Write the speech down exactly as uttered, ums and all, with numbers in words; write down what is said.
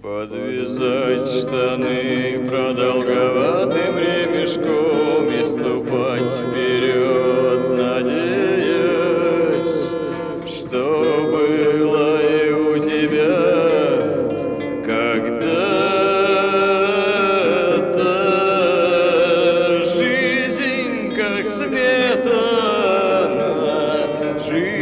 Подвязать штаны продолговатым ремешком и ступать вперед, надеясь, что было и у тебя когда-то. Жизнь как сметана, жизнь